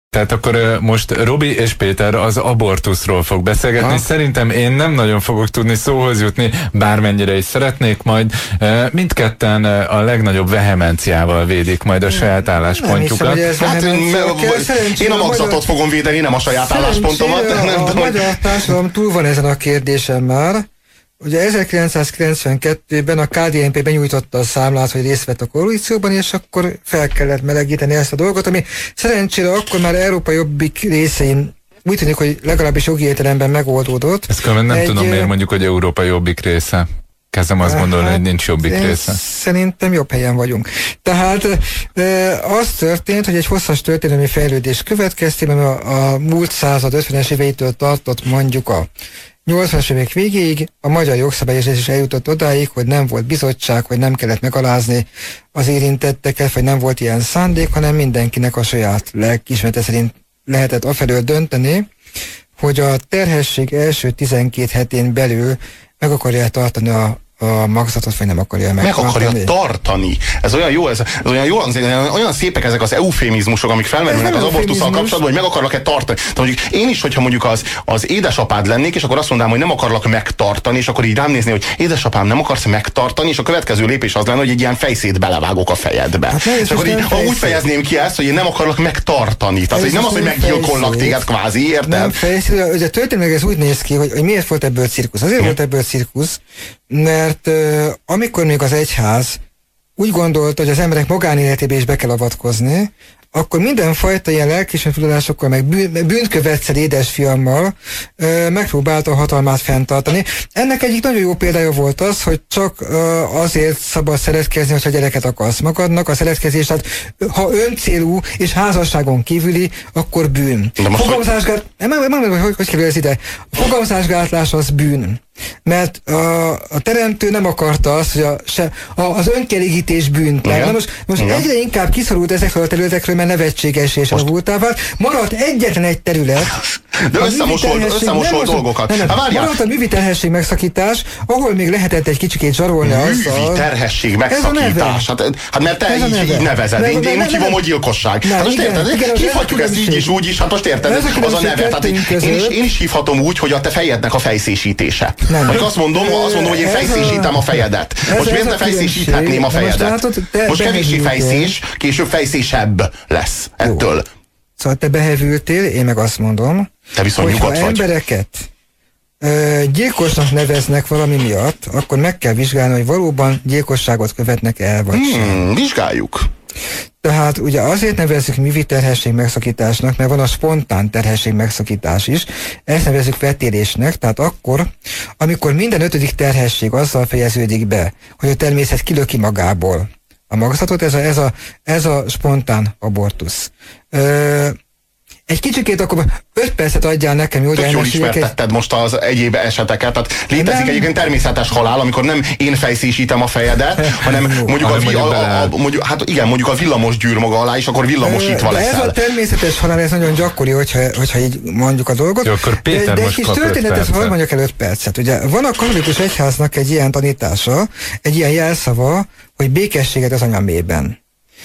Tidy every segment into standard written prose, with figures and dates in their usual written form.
Tehát akkor most Robi és Péter az abortuszról fog beszélgetni. Szerintem én nem nagyon fogok tudni szóhoz jutni, bármennyire is szeretnék majd. Mindketten a legnagyobb vehemenciával védik majd a saját álláspontjukat. Én a magzatot fogom védeni, nem a saját álláspontomat. A magyar társadalom túl van ezen a kérdésen már. Ugye 1992-ben a KDNP benyújtotta a számlát, hogy részt vett a koalícióban, és akkor fel kellett melegíteni ezt a dolgot, ami szerencsére akkor már Európa Jobbik részein úgy tűnik, hogy legalábbis jogi értelemben megoldódott. Ezt nem tudom, miért mondjuk, hogy Európa Jobbik része. Kezdem azt gondolni, hogy nincs Jobbik része. Szerintem jobb helyen vagyunk. Tehát az történt, hogy egy hosszas történelmi fejlődés következtében a múlt század 50-es éveitől tartott mondjuk a 80-as évek végéig a magyar jogszabályozás is eljutott odáig, hogy nem volt bizottság, hogy nem kellett megalázni az érintetteket, vagy nem volt ilyen szándék, hanem mindenkinek a saját lelkiismerete szerint lehetett afelől dönteni, hogy a terhesség első 12 hetén belül meg akarja tartani a magzatot, vagy nem akarja megtartani. Meg akarja tartani. Ez olyan jó, ez olyan jó, olyan szépek ezek az eufémizmusok, amik felmerülnek az abortusszal kapcsolatban, hogy meg akarlak-e tartani. Tehát mondjuk én is, hogyha mondjuk az édesapád lennék, és akkor azt mondanám, hogy nem akarlak megtartani, és akkor így rám nézni, hogy édesapám, nem akarsz megtartani, és a következő lépés az lenne, hogy egy ilyen fejszét belevágok a fejedbe. Hát és akkor így úgy fejezném ki ezt, hogy én nem akarlak megtartani. Tehát hogy nem az, hogy meggyilkollak téged kvázi, érted? Nem fejszét, ugye történetileg ez úgy néz ki, hogy miért volt ebből cirkusz. Azért volt ebből cirkusz, mert amikor még az egyház úgy gondolta, hogy az emberek magánéletébe is be kell avatkozni, akkor mindenfajta ilyen lelkiismerettudalásokkal, meg bűnkövettszer édesfiammal megpróbálta a hatalmát fenntartani. Ennek egyik nagyon jó példája volt az, hogy csak azért szabad szeretkezni, hogyha gyereket akarsz magadnak. A szeretkezés, tehát ha öncélú és házasságon kívüli, akkor bűn. Hogy kerül ez ide? A fogamzásgátlás az bűn. Mert a teremtő nem akarta azt, hogy az önkielégítés bűntlen. Most egyre inkább kiszorult ezekről a területekről, mert nevetséges és avultá vált. Maradt egyetlen egy terület. De összemosol dolgokat. Maradt a művi terhesség megszakítás, ahol még lehetett egy kicsikét zsarolni azzal. Művi terhesség megszakítás. Hát mert te így nevezed. Én úgy hívom, hogy gyilkosság. Hát most érted? Hívhatjuk ezt így is, úgy is. Hát most érted? Az a neve. Én is hívhatom úgy, hogy a te fejednek a fejszésítése. Vagy azt mondom, hogy én fejszésítem a fejedet. Most miért ne fejszésíthetném a fejedet? Most kevéssé fejszés, később fejszésebb lesz ettől. Szóval te behevültél, én meg azt mondom, hogy ha embereket gyilkosnak neveznek valami miatt, akkor meg kell vizsgálni, hogy valóban gyilkosságot követnek el, vagy sem. Vizsgáljuk. Tehát ugye azért nevezzük művi terhesség megszakításnak, mert van a spontán terhesség megszakítás is, ezt nevezzük vetélésnek, tehát akkor, amikor minden 5. terhesség azzal fejeződik be, hogy a természet kilöki magából a magzatot, ez a spontán abortusz. Egy kicsikét akkor 5 percet adjál nekem, hogy jól ismertetted most az egyéb eseteket. Tehát létezik egyébként természetes halál, amikor nem én fejszésítem a fejedet, hanem mondjuk a villamos gyűr maga alá, és akkor villamosítva leszel. Ez a természetes halál, ez nagyon gyakori, hogyha így mondjuk a dolgot. Jó, akkor Péter de egy kis történetet, hogy mondjak el 5 percet. Ugye van a katolikus egyháznak egy ilyen tanítása, egy ilyen jelszava, hogy békességet az anyamében.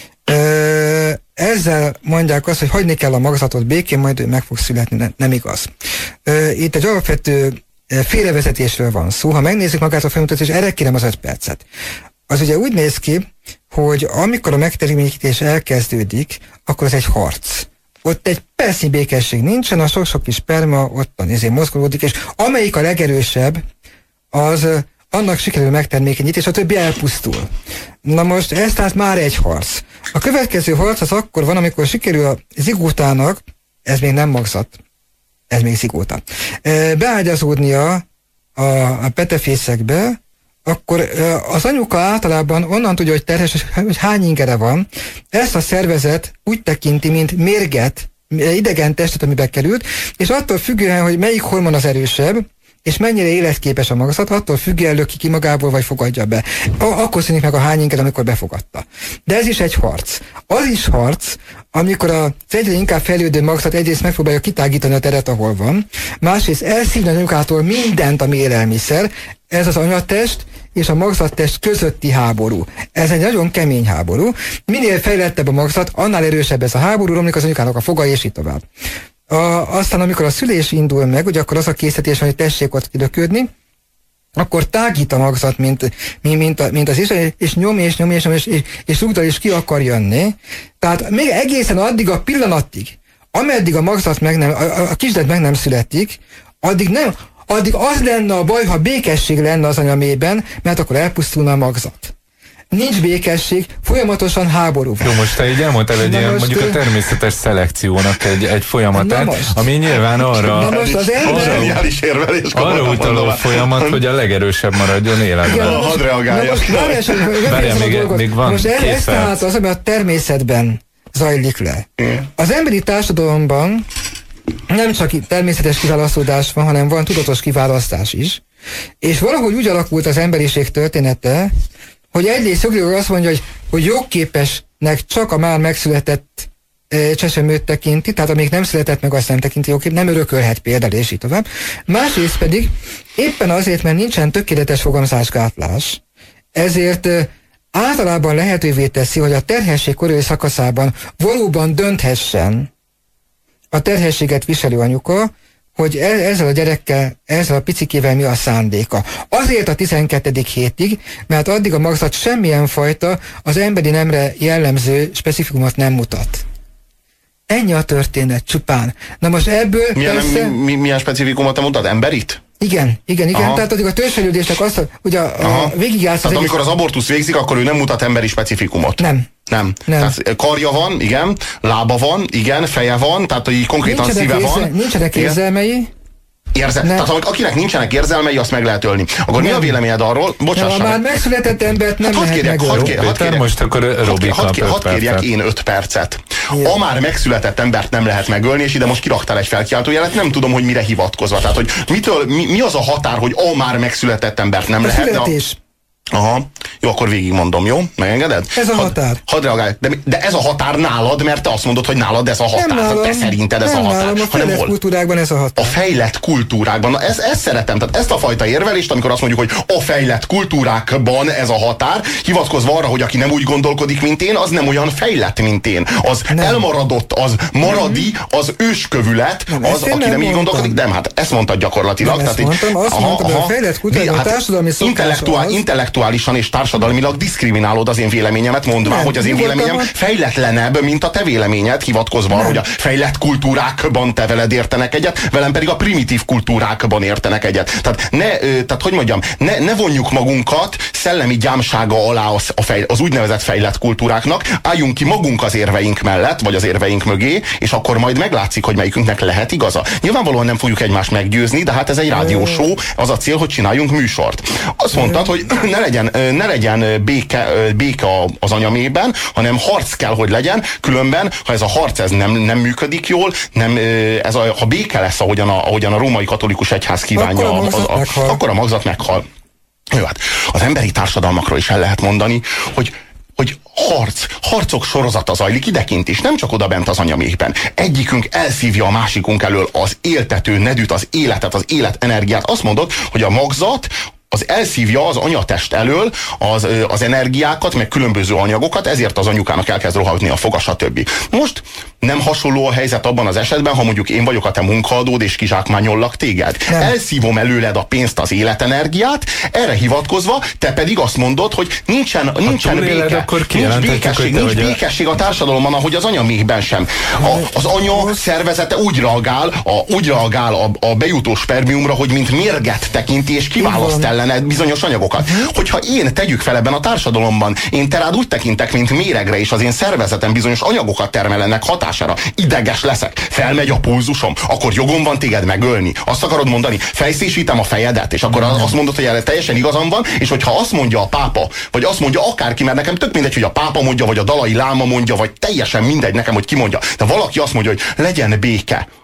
Ezzel mondják azt, hogy hagyni kell a magzatot békén, majd ő meg fog születni, nem igaz. Itt egy alapvető félrevezetésről van szó. Ha megnézzük magát a felmutatást, erre kérem az 5 percet. Az ugye úgy néz ki, hogy amikor a megtermékenyítés elkezdődik, akkor ez egy harc. Ott egy percnyi békesség nincsen, a sok-sok kis sperma ottan mozgolódik, és amelyik a legerősebb, az annak sikerül megtermékenyítés, a többi elpusztul. Na most ez tehát már egy harc. A következő harc az akkor van, amikor sikerül a zigótának, ez még nem magzat, ez még zigóta, beágyazódnia a petefészekbe, akkor az anyuka általában onnan tudja, hogy terhes, hogy hány ingere van, ezt a szervezet úgy tekinti, mint mérget, idegen testet, amibe került, és attól függően, hogy melyik hormon az erősebb, és mennyire életképes a magzat, attól függően löki ki magából, vagy fogadja be. Akkor szűnik meg a hány inger, amikor befogadta. De ez is egy harc. Az is harc, amikor az egyre inkább fejlődő magzat egyrészt megpróbálja kitágítani a teret, ahol van, másrészt elszívni a anyukától mindent, ami élelmiszer, ez az anyatest, és a magzattest közötti háború. Ez egy nagyon kemény háború. Minél fejlettebb a magzat, annál erősebb ez a háború, romlik az anyukának a foga, és így tovább. Aztán, amikor a szülés indul meg, ugye akkor az a készítés, hogy tessék ott kilöködni, akkor tágít a magzat, mint az is, és nyom, és rúgdal, és ki akar jönni. Tehát még egészen addig a pillanatig, ameddig a magzat a kisdet meg nem születik, addig az lenne a baj, ha békesség lenne az anyamében, mert akkor elpusztulna a magzat. Nincs békesség, folyamatosan háború van. Jó, most te így elmondtál egy ilyen, mondjuk a természetes szelekciónak egy folyamatát, ami nyilván arra utaló folyamat, hogy a legerősebb maradjon életben. Hadd reagáljak. Várjál, még van most ez tehát az, ami a természetben zajlik le. Az emberi társadalomban nem csak természetes kiválasztódás van, hanem van tudatos kiválasztás is. És valahogy úgy alakult az emberiség története, hogy egyrészt jogilag azt mondja, hogy jogképesnek csak a már megszületett csecsemőt tekinti, tehát amíg nem született meg, azt nem tekinti jogkép, nem örökölhet például, és így tovább. Másrészt pedig éppen azért, mert nincsen tökéletes fogamzásgátlás, ezért általában lehetővé teszi, hogy a terhesség korai szakaszában valóban dönthessen a terhességet viselő anyuka, hogy ezzel a gyerekkel, ezzel a picikével mi a szándéka. Azért a 12. hétig, mert addig a magzat semmilyen fajta az emberi nemre jellemző specifikumot nem mutat. Ennyi a történet csupán. Na most ebből milyen specifikumot mutat? Emberit? Igen. Tehát addig a törzsfejlődésnek azt, ugye végigjátsz... Tehát amikor az abortusz végzik, akkor ő nem mutat emberi specifikumot. Nem. Tehát karja van, igen, lába van, igen, feje van, tehát így konkrétan szíve van. Nincsenek érzelmei. Tehát akinek nincsenek érzelmei, azt meg lehet ölni. Akkor mi a véleményed arról? Bocsáss meg. Már megszületett embert nem lehet megölni. Most akkor Robi kap 5 percet. Kérjek én 5 percet. A már megszületett embert nem lehet megölni, és ide most kiraktál egy felkiáltójelet, nem tudom, hogy mire hivatkozva. Tehát, hogy mi az a határ, hogy a már megszületett embert nem lehet. Aha, jó, akkor végigmondom, jó? Megengeded? Ez a határ. Hadd reagálj. De ez a határ nálad, mert te azt mondod, hogy nálad ez a határ. Nem nálam, te szerinted ez a határ. Nálam, a fejlett kultúrákban ez a határ. A fejlett kultúrákban. Na, ezt szeretem. Tehát ezt a fajta érvelést, amikor azt mondjuk, hogy a fejlett kultúrákban ez a határ, hivatkozva arra, hogy aki nem úgy gondolkodik, mint én, az nem olyan fejlett, mint én. Az nem. Elmaradott, az maradi, az őskövület, az, aki nem így gondolkodik. Nem, hát ezt mondtad gyakorlatilag. Nem, tehát mondtam, azt mondtam, hogy a fejlett kultúrákban a társadalmi intellektuálisan és társadalmilag diszkriminálod az én véleményemet, mondva, hogy az én véleményem fejletlenebb, mint a te véleményed, hivatkozva arra, hogy a fejlett kultúrákban te veled értenek egyet, velem pedig a primitív kultúrákban értenek egyet. Tehát hogy mondjam, ne vonjuk magunkat szellemi gyámsága alá az úgynevezett fejlett kultúráknak, álljunk ki magunk az érveink mellett, vagy az érveink mögé, és akkor majd meglátszik, hogy melyikünknek lehet igaza. Nyilvánvalóan nem fogjuk egymást meggyőzni, de hát ez egy rádióshow, az a cél, hogy csináljunk műsort. Azt mondtad, hogy ne legyen béke az anyamében, hanem harc kell, hogy legyen, különben, ha ez a harc ez nem működik jól, ha béke lesz, ahogyan a római katolikus egyház kívánja, akkor a magzat meghal. Jó, hát az emberi társadalmakról is el lehet mondani, hogy harcok sorozata zajlik idekint is, nem csak odabent az anyaméhben. Egyikünk elszívja a másikunk elől az éltető nedűt, az életet, az életenergiát. Azt mondod, hogy a magzat az elszívja az anyatest elől az energiákat, meg különböző anyagokat, ezért az anyukának elkezd rohadni a foga, stb. Most nem hasonló a helyzet abban az esetben, ha mondjuk én vagyok a te munkaadód, és kizsákmányollak téged. Nem. Elszívom előled a pénzt, az életenergiát, erre hivatkozva te pedig azt mondod, hogy nincsen béke, nincs békesség a társadalomban, ahogy az anyaméhben sem. Az anya szervezete úgy reagál a bejutó spermiumra, hogy mint mérget tekinti, és kiválaszt ellene bizonyos anyagokat. Hogyha én tegyük fel ebben a társadalomban, én te rád úgy tekintek, mint méregre, és az én szervezetem bizonyos anyagokat termel ennek hatására, ideges leszek, felmegy a pulzusom, akkor jogom van téged megölni. Azt akarod mondani, fejszésítem a fejedet, és akkor azt mondod, hogy erre teljesen igazam van, és hogyha azt mondja a pápa, vagy azt mondja akárki, mert nekem tök mindegy, hogy a pápa mondja, vagy a Dalai Láma mondja, vagy teljesen mindegy nekem, hogy ki mondja, de valaki azt mondja, hogy legyen béke a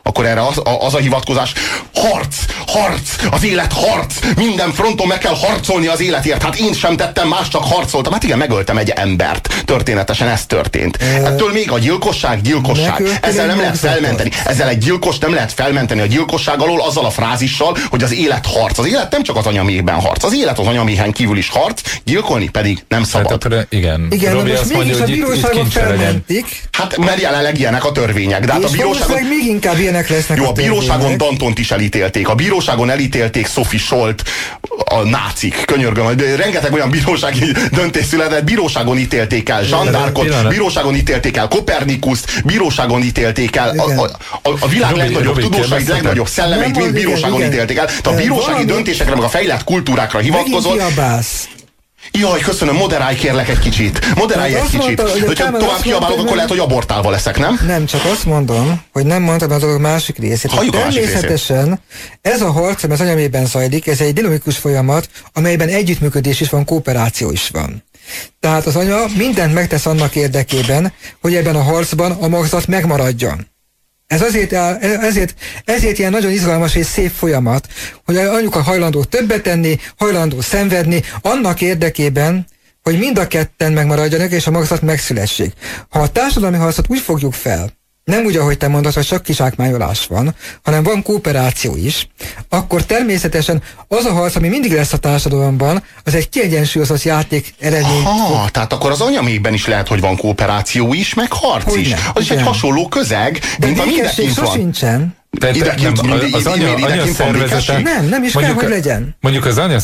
akkor erre az a hivatkozás, harc, az élet harc, minden fronton meg kell harcolni az életért. Hát én sem tettem más, csak harcoltam. Hát igen, megöltem egy embert. Történetesen ez történt. Ettől még a gyilkosság. Ezzel nem lehet felmenteni. Ezzel egy gyilkost nem lehet felmenteni a gyilkosság alól azzal a frázissal, hogy az élet harc. Az élet nem csak az anyaméhben harc. Az élet az anyaméhen kívül is harc, gyilkolni pedig nem szabad. Hát, igen, Robi azt mondja, hogy itt felmentik. Hát mert jelenleg ilyenek a törvények. De hát és valószínűleg még inkább ilyenek lesznek. Jó, a bíróságon Dantont is elítélték. A bíróságon elítélték Sophie Scholt, a nácik, könyörgöm, de rengeteg olyan bírósági döntés született, bíróságon ítélték el Jeanne d'Arcot, bíróságon ítélték el Kopernikuszt, bíróságon ítélték el a világ legnagyobb tudósait, legnagyobb szellemeit, mind bíróságon ítélték el. Tehát a bírósági döntésekre, meg a fejlett kultúrákra hivatkozott. Jaj, köszönöm, moderálj kérlek egy kicsit. Moderálj egy kicsit. Hogyha tovább kiabálok, akkor lehet, hogy abortálva leszek, nem? Nem, csak azt mondom, hogy nem mondtam a dolog másik részét. Természetesen ez a harc, ami az anyamében zajlik, ez egy dinamikus folyamat, amelyben együttműködés is van, kooperáció is van. Tehát az anya mindent megtesz annak érdekében, hogy ebben a harcban a magzat megmaradjon. Ez ezért ilyen nagyon izgalmas és szép folyamat, hogy az anyuka hajlandó többet tenni, hajlandó szenvedni, annak érdekében, hogy mind a ketten megmaradjanak, és a magzat megszülessék. Ha a társadalmi harcot úgy fogjuk fel, nem úgy, ahogy te mondod, hogy csak kizsákmányolás van, hanem van kooperáció is, akkor természetesen az a harc, ami mindig lesz a társadalomban, az egy kiegyensúlyozott játék eredmény. Tehát akkor az anyamékben is lehet, hogy van kooperáció is, meg harc is. Az is egy hasonló közeg, mint a mindenkint van. Sosincsen. Az anya szervezete nem is kell, hogy legyen. Mondjuk az anya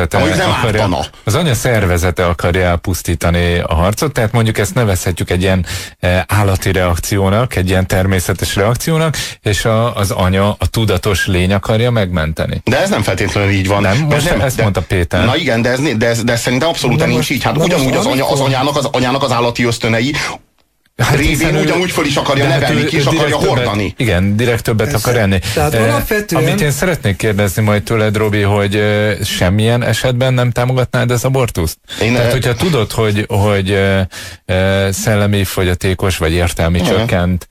szervezete akarja elpusztítani a harcot, tehát mondjuk ezt nevezhetjük egy ilyen állati reakciónak, egy ilyen természetes reakciónak, és az anya, a tudatos lény akarja megmenteni. De ez nem feltétlenül így van. Nem, ezt mondta Péter. Na igen, de ez szerintem abszolút nincs így. Hát ugyanúgy az anyának az állati ösztönei révén ugyanúgy föl is akarja nevelni, ki is akarja hordani. Igen, direkt többet akar enni. Amit én szeretnék kérdezni majd tőled, Robi, hogy semmilyen esetben nem támogatnád az abortuszt? Tehát, hogyha tudod, hogy szellemi fogyatékos vagy értelmi csökkent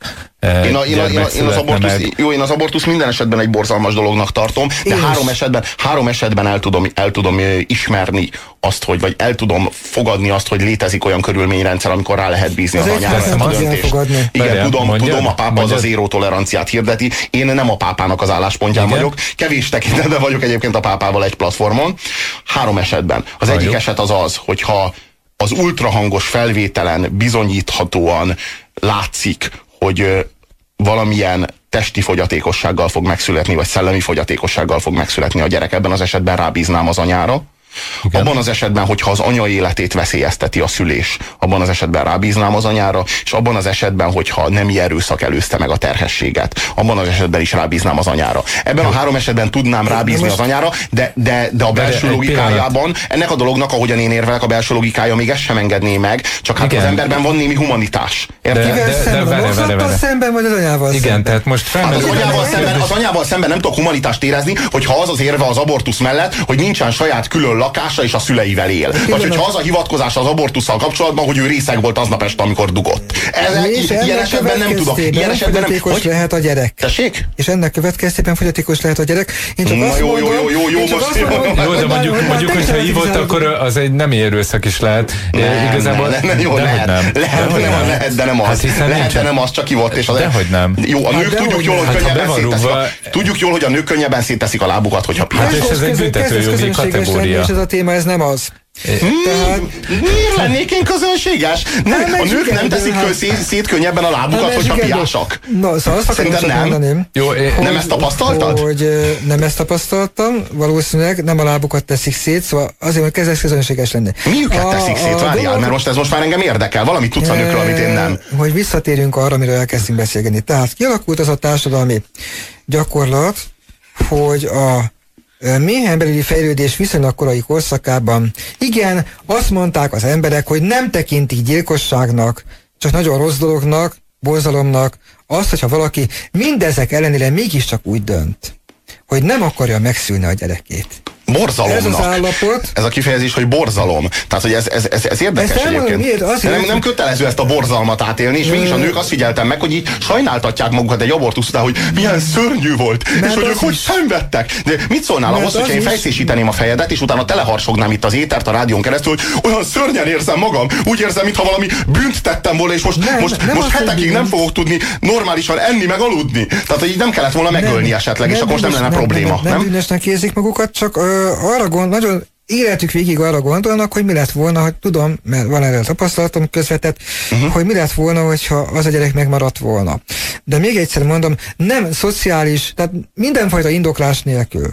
én az abortusz minden esetben egy borzalmas dolognak tartom, de három esetben el tudom ismerni azt, vagy el tudom fogadni azt, hogy létezik olyan körülményrendszer, amikor rá lehet bízni az anyára a döntést. Igen, tudom, a pápa az a zéró toleranciát hirdeti, én nem a pápának az álláspontján vagyok, kevés tekintetben vagyok egyébként a pápával egy platformon. 3 esetben. Az egyik eset az, hogyha az ultrahangos felvételen bizonyíthatóan látszik, hogy valamilyen testi fogyatékossággal fog megszületni, vagy szellemi fogyatékossággal fog megszületni a gyerek, ebben az esetben rábíznám az anyára. Igen. Abban az esetben, hogyha az anya életét veszélyezteti a szülés, abban az esetben rábíznám az anyára, és abban az esetben, hogyha nemi erőszak előzte meg a terhességet, abban az esetben is rábíznám az anyára. Ebben a 3 esetben tudnám rábízni az anyára, de a belső logikájában, ennek a dolognak, ahogyan én érvelek, a belső logikája még ezt sem engedné meg, csak hát az emberben van némi humanitás. Szemben vagy az anyával igen, szemben. Tehát most az anyával szemben nem tudok humanitást érezni, hogyha az érve az abortusz mellett, hogy nincsen saját külön lakása és a szüleivel él. Vagy hogyha az a hivatkozás az abortusszal kapcsolatban, hogy ő részeg volt aznap este, amikor dugott. Ilyen esetben nem tudok. Ilyen esetben nem. Hogy lehet a gyerek. Tessék? És ennek következtében fogyatékos lehet a gyerek. Én csak azt mondom, jó, de mondjuk, hogyha így volt, akkor az egy nemi erőszak is lehet. Igazából lehet, de nem az. Lehet, de nem az, csak ivott. Dehogy nem. Jó, a nők tudjuk jól, hogy könnyebben szétteszik. Tudjuk jól, hogy a nők könnyebben szétteszik a lábukat, hogyha piros. És ez egy büntetőjogi kategória. És ez a téma, ez nem az. Tehát, miért lennék én közönséges? A nők nem teszik szét könnyebben a lábukat, hogyha piásak. No, szóval azt akarom mondani. Jó, nem ezt tapasztaltad? Nem ezt tapasztaltam, valószínűleg nem a lábukat teszik szét, szóval azért, hogy kezdesz közönséges lenni. Miüket teszik szét? Várjál, mert ez most már engem érdekel. Valamit tudsz a nőkről, amit én nem. Hogy visszatérjünk arra, amiről elkezdtünk beszélgetni. Tehát kialakult az a társadalmi gyakorlat, hogy a méhen belüli fejlődés viszonylag korai korszakában, igen, azt mondták az emberek, hogy nem tekintik gyilkosságnak, csak nagyon rossz dolognak, borzalomnak, azt, hogyha valaki mindezek ellenére mégiscsak úgy dönt, hogy nem akarja megszülni a gyerekét. Borzalomnak. Ez az állapot. Ez a kifejezés, hogy borzalom. Tehát, hogy ez érdekes egyébként. Nem kötelező ezt a borzalmat átélni, és mégis a nők azt figyeltem meg, hogy így sajnáltatják magukat egy abortusz után, hogy milyen szörnyű volt, és hogy ők hogy szenvedtek. De mit szólnál ahhoz, hogyha én fejszésíteném a fejedet, és utána teleharsognám itt az étert a rádión keresztül, hogy olyan szörnyen érzem magam, úgy érzem, mintha valami bűnt tettem volna, és most hetekig nem fogok tudni normálisan enni, meg aludni. Tehát, hogy így nem kellett volna megölni esetleg, és akkor most nem lenne probléma. Nem bűnösnek érzik magukat, csak nagyon életük végig arra gondolnak, hogy mi lett volna, hogy tudom, mert van erre a tapasztalatom közvetett, hogy mi lett volna, hogyha az a gyerek megmaradt volna. De még egyszer mondom, nem szociális, tehát mindenfajta indoklás nélkül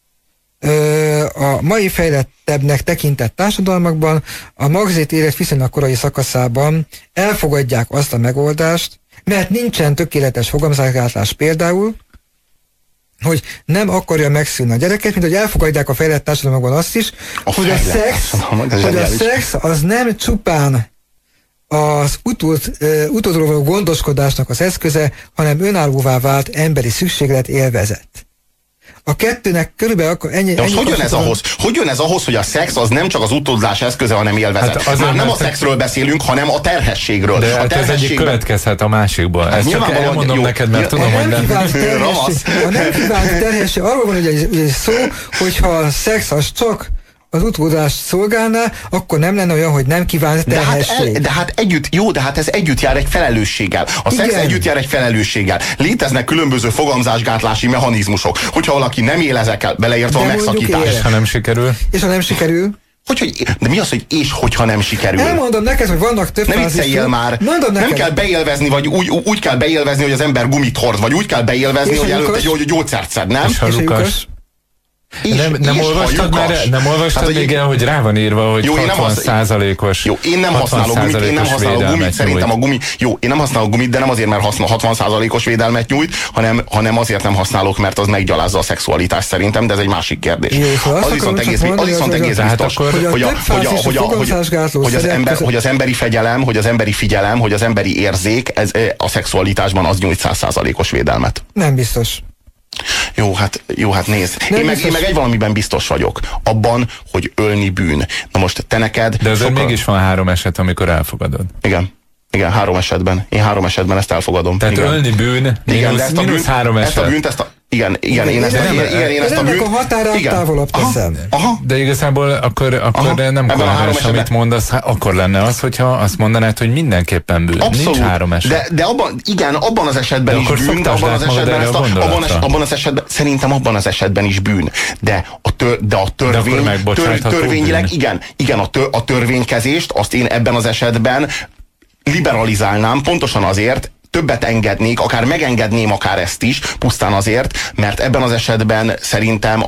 a mai fejlettebbnek tekintett társadalmakban a magzat élet viszonylag korai szakaszában elfogadják azt a megoldást, mert nincsen tökéletes fogamzásgátlás például, hogy nem akarja megszűnni a gyereket, mint hogy elfogadják a fejlett társadalmakban azt is, hogy a szex az nem csupán az utódról való gondoskodásnak az eszköze, hanem önállóvá vált emberi szükséglet, élvezet. A kettőnek körülbelül akkor ennyi... De most hogy jön ez ahhoz, hogy a szex az nem csak az utódlás eszköze, hanem élvezet? Hát már nem a szexről beszélünk, hanem a terhességről. De hát ez egyik következhet a másikból. Ezt csak elmondom neked, mert tudom, hogy nem... A nem kívánt terhesség, arról van ugye szó, hogyha a szex az csak az utódást szolgálná, akkor nem lenne olyan, hogy nem kívánt terhesség. De hát ez együtt jár egy felelősséggel. A szex együtt jár egy felelősséggel. Léteznek különböző fogamzásgátlási mechanizmusok. Hogyha valaki nem él ezekkel, beleértve a megszakítás. És ha nem sikerül? És ha nem sikerül? De mi az, hogy hogyha nem sikerül? Elmondom neked, hogy vannak több fázisok. Nem vicceljél már. Nem kell beélvezni, vagy úgy kell beélvezni, hogy az ember gumit hord, vagy úgy kell beélvezni, hogy előtt egy gyógyszert szed, nem? És ha Lukas? Nem olvastad még el, hogy rá van írva, hogy 60%-os. Jó, én nem használok gumit, szerintem a gumi. Jó, én nem használok gumit, de nem azért, mert 60%-os védelmet nyújt, hanem azért nem használok, mert az meggyalázza a szexualitást szerintem, de ez egy másik kérdés. Az viszont egész biztos, hogy az emberi fegyelem, hogy az emberi figyelem, hogy az emberi érzék, ez a szexualitásban az nyújt 100%-os védelmet. Nem biztos. Jó, hát nézd. Én meg egy valamiben biztos vagyok. Abban, hogy ölni bűn. Na most te neked... De azért mégis van 3 eset, amikor elfogadod. Igen, 3 esetben. Én 3 esetben ezt elfogadom. Tehát ölni bűn, mínusz 3 eset. Igen, én ezt a bűnt... a határát távolabb teszem. De igazából akkor nem koherens, amit mondasz, akkor lenne az, hogyha azt mondanád, hogy mindenképpen bűn. Abszolút. Nincs 3 eset. De abban az esetben is bűn, szerintem abban az esetben is bűn. De a törvényileg, igen, a törvénykezést, azt én ebben az esetben liberalizálnám, pontosan azért, többet engednék, akár megengedném akár ezt is, pusztán azért, mert ebben az esetben szerintem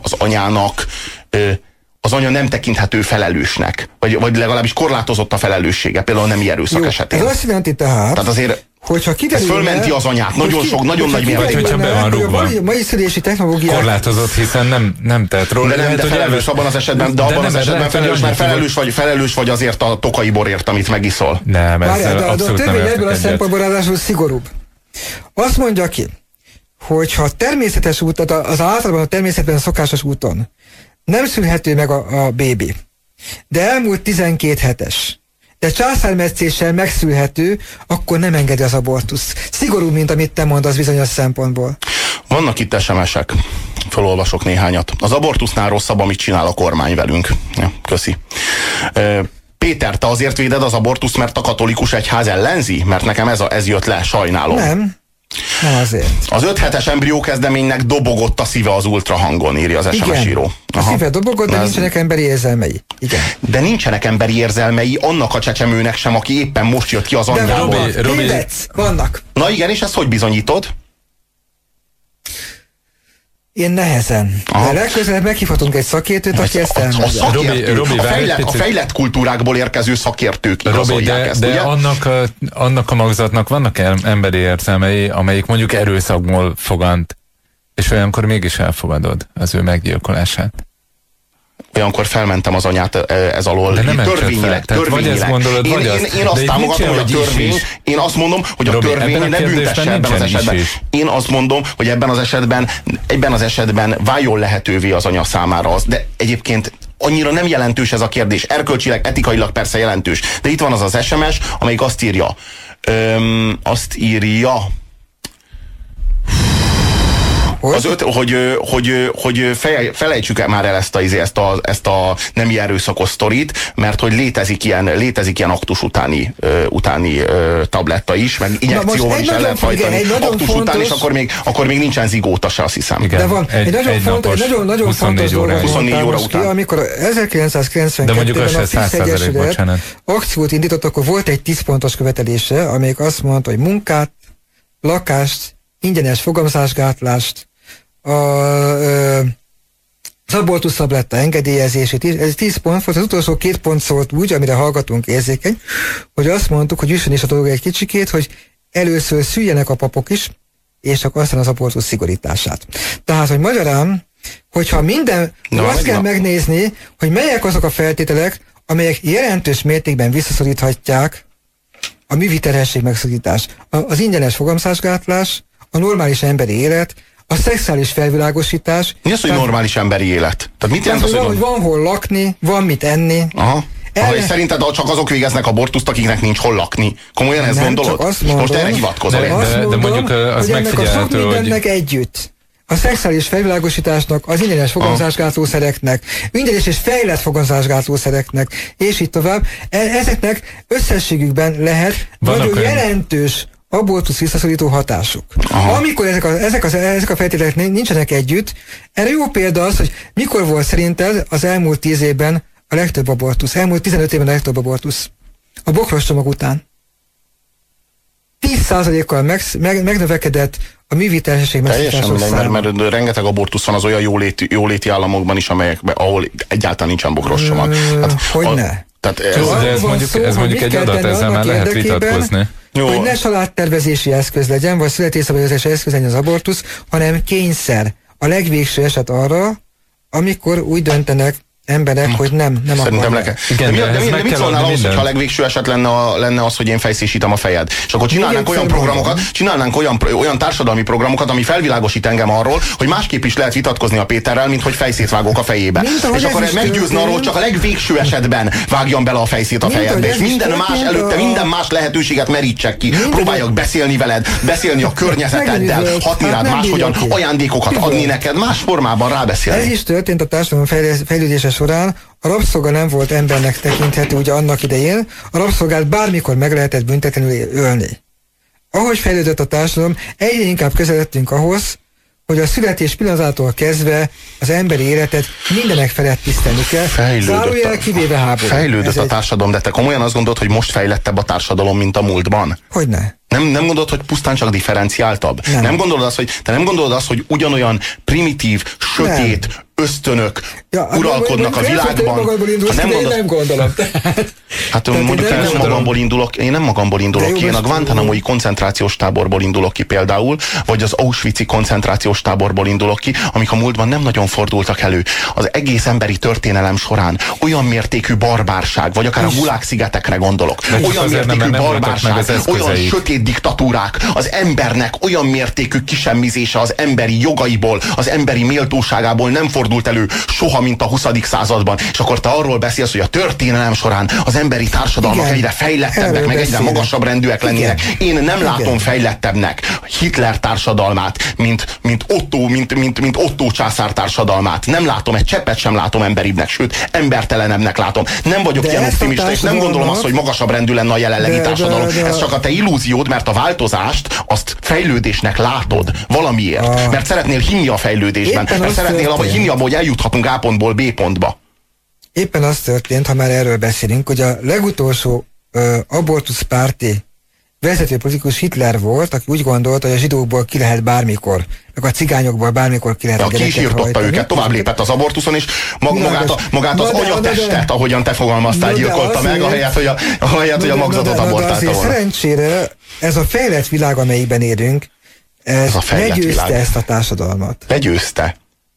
az anya nem tekinthető felelősnek, vagy legalábbis korlátozott a felelőssége, például nem erőszak esetén. Ez azt jelenti tehát azért hogyha kiderülne, ez fölmenti az anyát, nagyon nagy mértékben. Be van rúgva. Mai szülési technológiák... Korlátozott, hiszen nem tett róla. De felelős abban az esetben, felelős vagy azért a tokai borért, amit megiszol. Nem, ezzel abszolút nem értek egyet. Ebből a szempontból ráadásul szigorúbb. Azt mondja ki, hogyha természetes út, tehát az általában a természetben szokásos úton nem szülhető meg a bébi, de elmúlt 12 hetes, de császármetszéssel megszülhető, akkor nem engedi az abortusz. Szigorú, mint amit te mondasz bizonyos szempontból. Vannak itt SMS-ek. Felolvasok néhányat. Az abortusznál rosszabb, amit csinál a kormány velünk. Ja, köszi. Péter, te azért véded az abortuszt, mert a katolikus egyház ellenzi? Mert nekem ez jött le, sajnálom. Nem azért. Az 5 hetes embriókezdeménynek dobogott a szíve az ultrahangon, írja az SMS író. A szíve dobogott, de nincsenek emberi érzelmei. Igen. De nincsenek emberi érzelmei annak a csecsemőnek sem, aki éppen most jött ki az anyjából. Vannak. Na igen, és ezt hogy bizonyítod? Én nehezen. De legközelebb meghívhatunk egy szakértőt, aki ezt elmondja. A fejlett kultúrákból érkező szakértők igazolják ezt, de ugye? annak a magzatnak vannak emberi érzelmei, amelyik mondjuk erőszakból fogant, és olyankor mégis elfogadod az ő meggyilkolását. olyankor felmentem az anyát ez alól. De nem törvényileg. Vagy ezt gondolod, vagy azt. Én azt támogatom, hogy a törvény, én azt mondom, hogy a törvény ne büntesse ebben az esetben. Én azt mondom, hogy ebben az esetben váljon lehetővé az anya számára az. De egyébként annyira nem jelentős ez a kérdés. Erkölcsileg, etikailag persze jelentős. De itt van az SMS, amelyik azt írja, hogy felejtsük már el ezt a nemi erőszakos sztorit, mert hogy létezik ilyen aktus utáni tabletta is, meg injekcióval is el lehet hajtani aktus után, és akkor még nincsen zigóta se, azt hiszem. Igen, de van egy nagyon fontos dolog, 24 óra után. Amikor 1992-ben a FISZ Egyesület akciót indított, akkor volt egy 10 pontos követelése, amelyik azt mondta, hogy munkát, lakást, ingyenes fogamzásgátlást, az abortusz tabletta engedélyezését is. Ez 10 pont volt, az utolsó 2 pont szólt úgy, amire hallgatunk érzékeny, hogy azt mondtuk, hogy üssön is a dolog egy kicsikét, hogy először szüljenek a papok is, és csak aztán az abortusz szigorítását. Tehát, hogy magyarán, hogyha azt kell megnézni, hogy melyek azok a feltételek, amelyek jelentős mértékben visszaszoríthatják a művi terhesség megszorítást. Az ingyenes fogamzásgátlás, a normális emberi élet, a szexuális felvilágosítás. Mi az, hogy normális emberi élet? Tehát mit jelent az, hogy van hol lakni, van mit enni. Aha. És szerinted csak azok végeznek abortuszt, akiknek nincs hol lakni? Komolyan ezt gondolod? Most erre hivatkozol. De mondjuk az megfigyelhető, hogy mindennek együtt. A szexuális felvilágosításnak, az ingyenes fogamzásgátlószereknek, ingyenes és fejlett fogamzásgátlószereknek, és így tovább. Ezeknek összességükben lehet nagyon jelentős abortusz visszaszorító hatásuk. Aha. Amikor ezek a feltételek nincsenek együtt, erre jó példa az, hogy mikor volt szerinted az elmúlt 10 évben a legtöbb abortusz, elmúlt 15 évben a legtöbb abortusz. A bokros csomag után. 10%-kal megnövekedett a művi terhesség megszorításos száma. Mert rengeteg abortusz van az olyan jóléti államokban is, ahol egyáltalán nincsen bokros csomag. Hogyne? Ez mondjuk egy adat, ezzel már lehet vitatkozni. Jó. Hogy ne családtervezési eszköz legyen, vagy születésszabályozási eszköz legyen az abortusz, hanem kényszer. A legvégső eset arra, amikor úgy döntenek emberek, hogy nem akarnak. De mit szólnál ahhoz, hogyha a legvégső eset lenne az, hogy én fejszésítem a fejed? És akkor csinálnánk olyan társadalmi programokat, ami felvilágosít engem arról, hogy másképp is lehet vitatkozni a Péterrel, mint hogy fejszét vágok a fejébe. És akkor meggyőzne arról, csak a legvégső esetben vágjam bele a fejszét a fejedbe. És minden más lehetőséget merítsek ki. Próbáljak beszélni veled, beszélni a környezeteddel, hatni rád máshogyan, ajándékokat adni neked, más formában rábeszélni. Ez is történt a társadalom fejlődése során. A rabszolga nem volt embernek tekinthető ugye annak idején, a rabszolgát bármikor meg lehetett büntetlenül ölni. Ahogy fejlődött a társadalom, egyre inkább közeledtünk ahhoz, hogy a születés pillanatától kezdve az emberi életet mindenek felett tisztelni kell. Fejlődött a társadalom, de te komolyan azt gondolod, hogy most fejlettebb a társadalom, mint a múltban? Hogyne. Nem gondolod, hogy pusztán csak differenciáltabb? Nem. Te nem gondolod azt, hogy ugyanolyan primitív, sötét ösztönök uralkodnak a világban? Nem gondolom. Hát mondjuk én nem magamból indulok ki, én a Guantanamo-i koncentrációs táborból indulok ki például, vagy az Auschwitz-i koncentrációs táborból indulok ki, amik a múltban nem nagyon fordultak elő. Az egész emberi történelem során olyan mértékű barbárság, vagy akár a Gulag-szigetekre gondolok, olyan mértékű barbárság, olyan sötét diktatúrák, az embernek olyan mértékű kisemmizése az emberi jogaiból, az emberi méltóságából nem fordult elő soha, mint a 20. században. És akkor te arról beszélsz, hogy a történelem során az emberi társadalmak egyre fejlettebbek, meg egyre magasabb rendűek lennének. Én nem látom fejlettebbnek Hitler társadalmát, mint Otto császár társadalmát. Nem látom, egy cseppet sem látom emberibbnek, sőt, embertelenebbnek látom. Nem vagyok ilyen optimista, és nem gondolom azt, hogy magasabb rendű lenne a jelenlegi társadalom. Ez csak a te illúziód, mert a változást azt fejlődésnek látod valamiért. Mert szeretnél hinni a fejlődésben. Mert szeretnél hinni abban, hogy eljuthatunk A pontból B pontba. Éppen az történt, ha már erről beszélünk, hogy a legutolsó abortuszpárti vezető politikus Hitler volt, aki úgy gondolta, hogy a zsidókból ki lehet bármikor, meg a cigányokból bármikor ki lehet a gyereket hajtani. Ki is írtotta őket, tovább lépett az abortuszon, és magát az anyatestet, ahogyan te fogalmaztál, gyilkolta meg, ahelyett, hogy a magzatot abortálta volna. Szerencsére ez a fejlett világ, amelyikben élünk, ez legyőzte ezt a társadalmat. Legyőzte.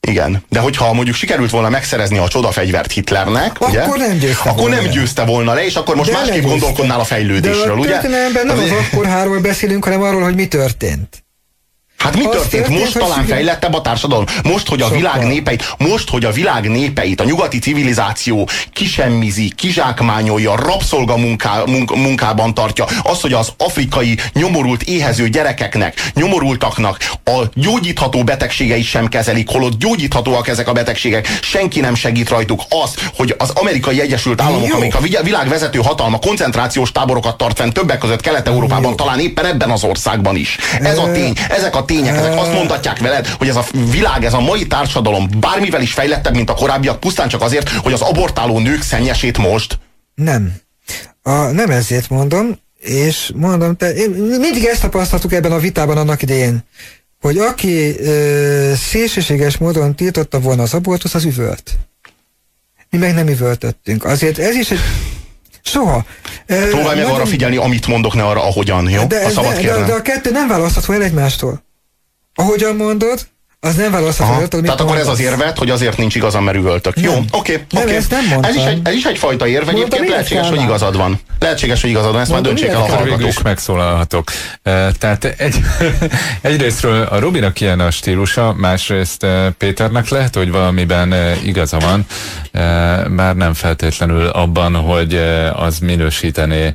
Igen. De hogyha mondjuk sikerült volna megszerezni a csodafegyvert Hitlernek, akkor ugye? Akkor nem győzte volna le, és akkor most másképp gondolkodnál a fejlődésről, ugye? De a történelemben nem az akkorháról beszélünk, hanem arról, hogy mi történt. Hát mi történt? Most talán fejlettebb a társadalom. Most, hogy a világ népeit, a nyugati civilizáció kisemmizi, kizsákmányolja, rabszolga munkában tartja. Az, hogy az afrikai nyomorult, éhező gyerekeknek, nyomorultaknak a gyógyítható betegségeit sem kezelik, holott gyógyíthatóak ezek a betegségek, senki nem segít rajtuk. Az, hogy az Amerikai Egyesült Államok, amelyik a világ vezető hatalma, koncentrációs táborokat tart fenn többek között Kelet-Európában, talán éppen ebben az országban is. Ez a tény, ezek a tények, ezek azt mondhatják veled, hogy ez a világ, ez a mai társadalom bármivel is fejlettebb, mint a korábbiak, pusztán csak azért, hogy az abortáló nők szennyesét most? Nem. Nem ezért mondom, és mondom, mindig ezt tapasztaltuk ebben a vitában annak idején, hogy aki szélsőséges módon tiltotta volna az abortusz, az üvölt. Mi meg nem üvöltöttünk. Azért ez is egy... Soha. Próbálj meg arra figyelni, amit mondok, ne arra, ahogyan, jó? De a kettő nem választható el egymástól. Ahogyan mondod, az nem választható el. Tehát akkor ez az érvet, hogy azért nincs igazam, mert üvöltök. Jó, oké. Ez is egyfajta érv, egyébként lehetséges, hogy igazad van. Lehetséges, hogy igazad van, ezt már döntsék el a hallgatók. Végül is megszólalhatok. Tehát egyrésztről a Robinak ilyen a stílusa, másrészt Péternek lehet, hogy valamiben igaza van, már nem feltétlenül abban, hogy az minősítené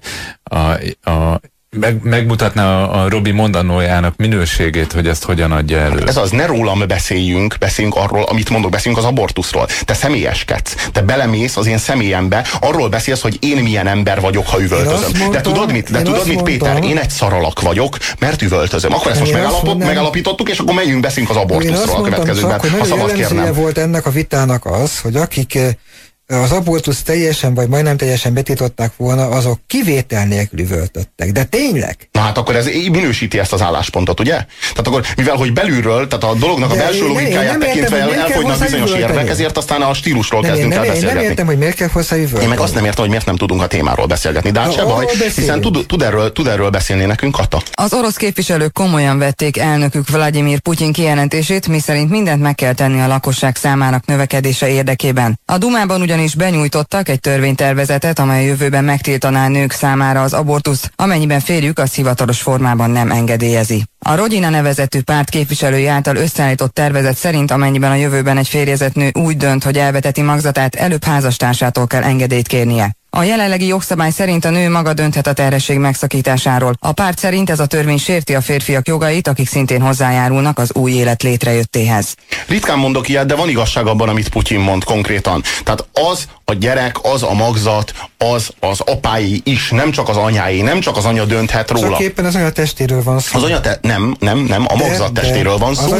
megmutatná a Robi mondanójának minőségét, hogy ezt hogyan adja elő. Ez az, ne rólam beszéljünk arról, amit mondok, beszéljünk az abortuszról. Te személyeskedsz, te belemész az én személyembe, arról beszélsz, hogy én milyen ember vagyok, ha üvöltözöm. De tudod mit, Péter? Én egy szaralak vagyok, mert üvöltözöm. Akkor ezt most megalapítottuk, és akkor menjünk, beszélünk az abortuszról a következőben. Ha szabad kérnem. Volt ennek a vitának az, hogy akik az abortusz teljesen vagy majdnem teljesen betiltották volna, azok kivétel nélkül üvöltöttek. De tényleg? Na hát akkor ez minősíti ezt az álláspontot, ugye? Tehát akkor, mivel hogy belülről, tehát a dolognak a belső logikáját tekintve elfogynak bizonyos érvek, ezért aztán a stílusról kezdünk el beszélgetni. Én nem értem, hogy miért kell hozzá üvölteni. Én meg azt nem értem, hogy miért nem tudunk a témáról beszélgetni. De hát se baj, hiszen tud erről beszélni nekünk, Kata. Az orosz képviselők komolyan vették elnökük Vladimir Putyin kijelentését, miszerint mindent meg kell tenni a lakosság számának növekedése érdekében. A Dumában ugyanis benyújtottak egy törvénytervezetet, amely a jövőben megtiltaná nők számára az abortuszt, amennyiben férjük azt hivatalos formában nem engedélyezi. A Rodina nevezetű párt képviselői által összeállított tervezet szerint, amennyiben a jövőben egy férjezett nő úgy dönt, hogy elveteti magzatát, előbb házastársától kell engedélyt kérnie. A jelenlegi jogszabály szerint a nő maga dönthet a terhesség megszakításáról. A párt szerint ez a törvény sérti a férfiak jogait, akik szintén hozzájárulnak az új élet létrejöttéhez. Ritkán mondok ilyet, de van igazság abban, amit Putyin mond konkrétan. Tehát az a gyerek, az a magzat, az apái is, nem csak az anyái, nem csak az anya dönthet róla. Csak éppen az anya testéről van szó. Az anya nem, a magzat testéről van szó.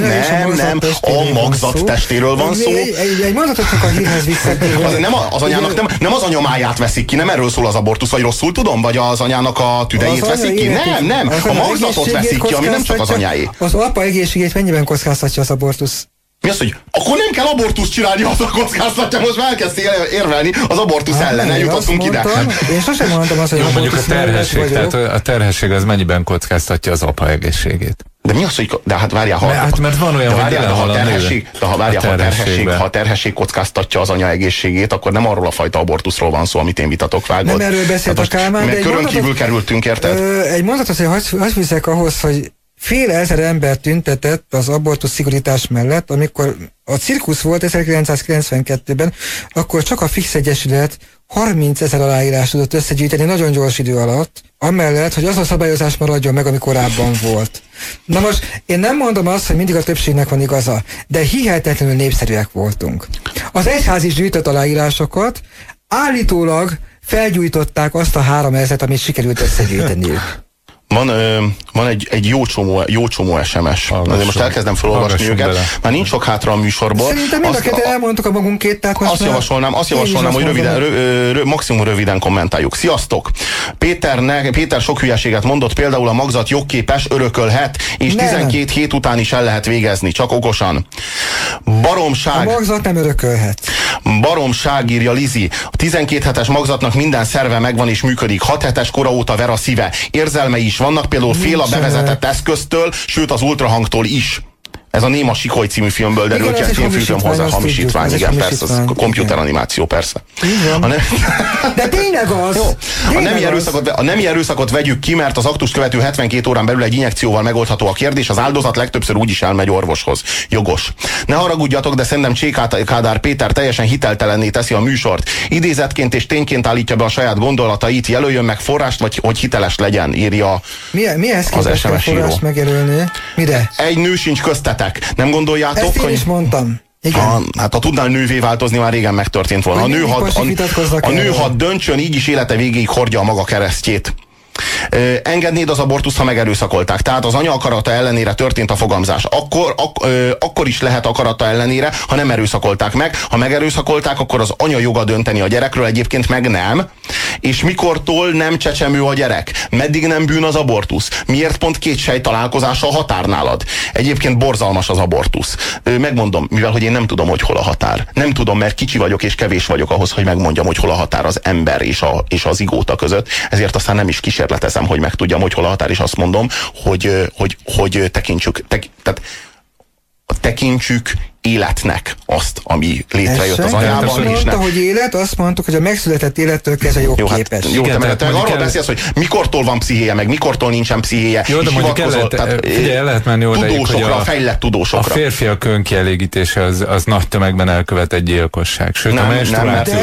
A magzat testéről van szó. Egy mondatot csak a hírhez visszatérve. Az anyának nem az anyamáját veszik ki, nem erről szól az abortusz, vagy rosszul tudom, vagy az anyának a tüdejét veszik ki? Nem, a magzatot veszik ki, ami nem csak az anyáé. Az apa egészségét mennyiben kockáztatja az abortusz? Mi az, hogy akkor nem kell abortuszt csinálni, az a kockáztatja, most már elkezdsz érvelni az abortusz ellen, eljutottunk ide. Én sosem mondtam azt, hogy jó, mondjuk a terhesség, tehát a terhesség az mennyiben kockáztatja az apa egészségét? De mi az, hogy... De hát várjál, mert van olyan, hogy ha a terhesség kockáztatja az anya egészségét, akkor nem arról a fajta abortuszról van szó, amit én vitatok, vágod. Nem erről beszélt a Kálmán, de körön kívül kerültünk, érted? Egy mondatot, hogy hadd fűzzek ahhoz, hogy fél ezer ember tüntetett az abortusz szigorítás mellett, amikor a cirkusz volt 1992-ben, akkor csak a Fix Egyesület 30 000 aláírás tudott összegyűjteni nagyon gyors idő alatt, amellett, hogy az a szabályozás maradjon meg, ami korábban volt. Na most, én nem mondom azt, hogy mindig a többségnek van igaza, de hihetetlenül népszerűek voltunk. Az egyház is gyűjtött aláírásokat, állítólag felgyújtották azt a 3000-et, amit sikerült összegyűjteniük. Van egy jó csomó SMS. Azért most elkezdem felolvasni őket. Már nincs sok hátra a műsorból. Szerintem mind a ketten elmondtuk a magunkét, tehát most azt javasolnám, hogy maximum röviden kommentáljuk. Sziasztok! Péter sok hülyeséget mondott, például a magzat jogképes, örökölhet, és 12 hét után is el lehet végezni, csak okosan. Baromság. A magzat nem örökölhet. Baromság, írja Lizi. A 12 hetes magzatnak minden szerve megvan és működik. 6 hetes kora óta ver a szíve. Érzelmei is vannak, például fél a bevezetett eszköztől, sőt az ultrahangtól is. Ez a Néma Sikoly című filmből derül ki, egy filmfűzöm hozzá, hamisítvány, igen, persze, ez komputeranimáció, persze. De tényleg az! Jó. A nemi erőszakot vegyük ki, mert az aktust követő 72 órán belül egy injekcióval megoldható a kérdés, az áldozat legtöbbször úgyis elmegy orvoshoz. Jogos. Ne haragudjatok, de szerintem Csékádár Péter teljesen hiteltelenné teszi a műsort. Idézetként és tényként állítja be a saját gondolatait, jelöljön meg forrást, vagy hogy hiteles legyen, írja az SMS író. Megjelölni? Mire? Egy nő sincs köztetek. Nem gondoljátok, ezt én is mondtam. Hát ha tudnál nővé változni, már régen megtörtént volna. A nő had döntsön, így is élete végéig hordja a maga keresztjét. Engednéd az abortuszt, ha megerőszakolták. Tehát az anya akarata ellenére történt a fogamzás. Akkor is lehet akarata ellenére, ha nem erőszakolták meg. Ha megerőszakolták, akkor az anya joga dönteni a gyerekről, egyébként meg nem. És mikortól nem csecsemő a gyerek? Meddig nem bűn az abortusz? Miért pont két sej találkozása a határ nálad? Egyébként borzalmas az abortusz. Megmondom, mivel hogy én nem tudom, hogy hol a határ. Nem tudom, mert kicsi vagyok és kevés vagyok ahhoz, hogy megmondjam, hogy hol a határ az ember és az igóta között. Ezért aztán nem is kísérletezem, hogy megtudjam, hogy hol a határ, és azt mondom, hogy tekintsük életnek azt, ami létrejött az anyában. Azt mondta, hogy élet, azt mondtuk, hogy a megszületett élettől kezdve jogképes. Jó, te arról beszélsz, hogy mikortól van pszichéje, meg mikortól nincsen pszichéje. Jó, de mondjuk el lehet menni odaig, hogy a fejlett tudósokra. A férfiak önkielégítése az nagy tömegben elkövetett gyilkosság. Sőt, a menstruáció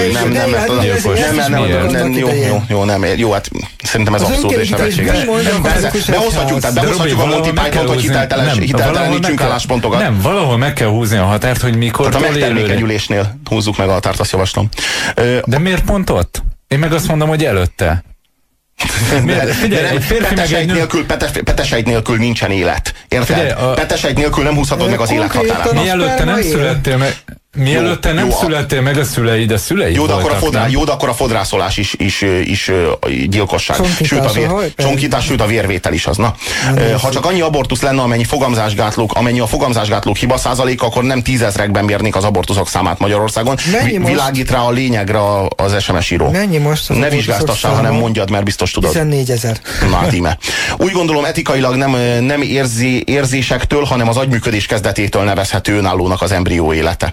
jó, hát szerintem ez abszurd és nevetséges. Behozhatjuk a Monty Python-t, hogy hiteltelenítsünk álláspontokat. Nem, valahol meg kell húzni a határt, hogy mikor. Tehát a megtermékenyülésnél húzzuk meg a határt, azt javaslom. De miért pont ott? Én meg azt mondom, hogy előtte. Petesejt nélkül nincsen élet. Érted? Petesejt nélkül nem húzhatod meg az élethatárát. Mielőtte nem születtél meg a szüleid voltak. Jó, de akkor a fodrászolás is gyilkosság. Csonkítás, sőt a vérvétel is az. Na. Ha csak annyi abortusz lenne, amennyi a fogamzásgátlók hiba százaléka, akkor nem 10 000-ekben mérnék az abortuszok számát Magyarországon. Világít rá a lényegre az SMS író. Mennyi most? Ne vizsgáztassál, hanem mondjad, mert biztos tudod. 14 000. Na, íme. Úgy gondolom, etikailag nem érzésektől, hanem az agyműködés kezdetétől nevezhető önállónak az embrió élete.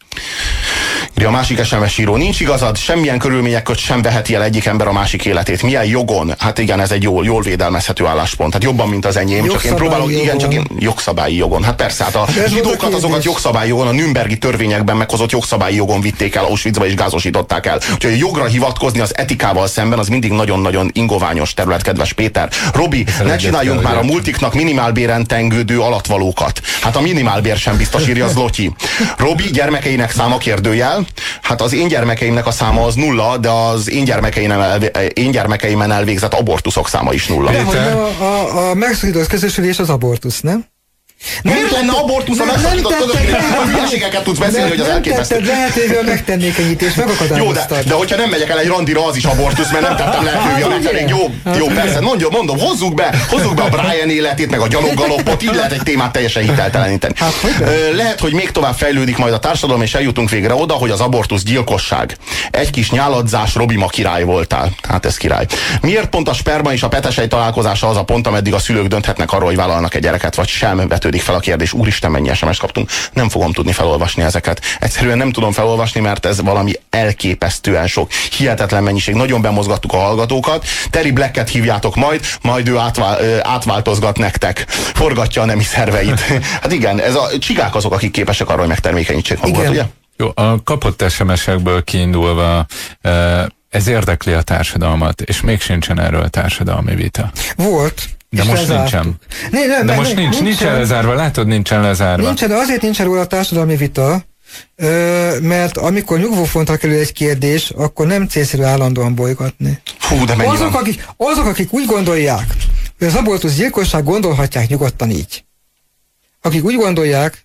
A másik SMS író, nincs igazad, semmilyen körülmények közt sem veheti el egyik ember a másik életét. Milyen jogon? Hát igen, ez egy jól védelmezhető álláspont. Hát jobban, mint az enyém. Csak én próbálok, jogszabályi jogon. Hát persze, hát a zsidókat azokat jogszabályi jogon, a nürnbergi törvényekben meghozott jogszabályi jogon vitték el, Auschwitzba és gázosították el. Úgyhogy a jogra hivatkozni az etikával szemben, az mindig nagyon-nagyon ingoványos terület, kedves Péter. Robi, ne csináljunk már a multiknak minimálbéren tengődő alatvalókat. Hát a minimálbér sem biztos, írja Zlotyi. Robi, gyermekeinek száma kérdőjel. Hát az én gyermekeimnek a száma az 0, de az én gyermekeimen elvégzett abortuszok száma is 0. A megszakított közösülés az abortusz, nem? Miért lenne abortusz a megszakított közösülés? Hülyeségeket tudsz beszélni, hogy az elképesztő. Lehetővé a megtennékenyítés, megakadályoztad. De hogyha nem megyek el egy randira, az is abortusz, mert nem tettem lehetővé a megtennék. Jó, persze, mondom, hozzuk be a Brian életét, meg a gyaloggaloppot, így lehet egy témát teljesen hitelteleníteni. Lehet, hogy még tovább fejlődik majd a társadalom, és eljutunk végre oda, hogy az abortusz gyilkosság. Egy kis nyáladzás, Robi, ma király voltál. Hát ez király. Miért pont a sperma és a petesej találkozása az a pont, ameddig a szülők dönthetnek arról, hogy vállalnak egy gyereket, vagy sem? Vetődik fel a kérdés. Úristen, mennyi SMS kaptunk. Nem fogom tudni felolvasni ezeket. Egyszerűen nem tudom felolvasni, mert ez valami elképesztően sok. Hihetetlen mennyiség. Nagyon bemozgattuk a hallgatókat. Terry Blacket hívjátok majd ő átváltozgat nektek. Forgatja a nemi szerveit. Hát igen, ez a csigák azok, akik képesek arra, hogy megtermékenyítsék magukat, ugye? Jó, a kapott SMS-ekből kiindulva ez érdekli a társadalmat, és még sincsen erről társadalmi vita. Volt. De most nincsen. De most nincsen lezárva, látod, nincsen lezárva. Nincsen, de azért nincsen róla a társadalmi vita, mert amikor nyugvófontra kerül egy kérdés, akkor nem célszerű állandóan bolygatni. Fú, de azok, akik úgy gondolják, hogy az abortusz gyilkosság, gondolhatják nyugodtan így. Akik úgy gondolják,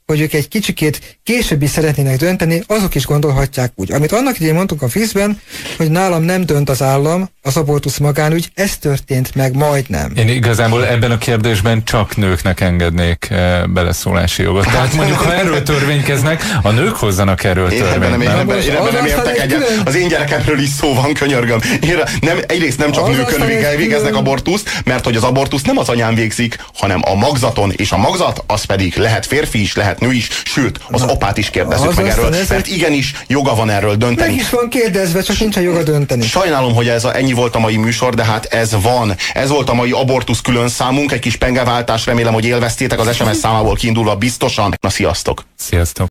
hogy ők egy kicsikét később is szeretnének dönteni, azok is gondolhatják úgy. Amit annak idején mondtunk a FISZ-ben, hogy nálam nem dönt az állam, az abortusz magánügy, ez történt meg majdnem. Én igazából ebben a kérdésben csak nőknek engednék beleszólási jogot. Tehát mondjuk, ha erről törvénykeznek, a nők hozzanak erről törvényt. Ebben nem értek egyet. Az én gyerekemről is szó van, könyörgöm. Egyrészt nem csak nőkön végeznek abortuszt, mert hogy az abortusz nem az anyán végzik, hanem a magzaton, és a magzat az pedig lehet férfi is, lehet nő is, sőt, az apát is kérdezzük meg erről, mert igenis joga van erről dönteni. Meg is van kérdezve, csak nincs a joga dönteni. Sajnálom, hogy ennyi volt a mai műsor, de hát ez van. Ez volt a mai abortusz külön számunk, egy kis pengeváltás, remélem, hogy élveztétek az SMS számából kiindulva biztosan. Na, sziasztok! Sziasztok!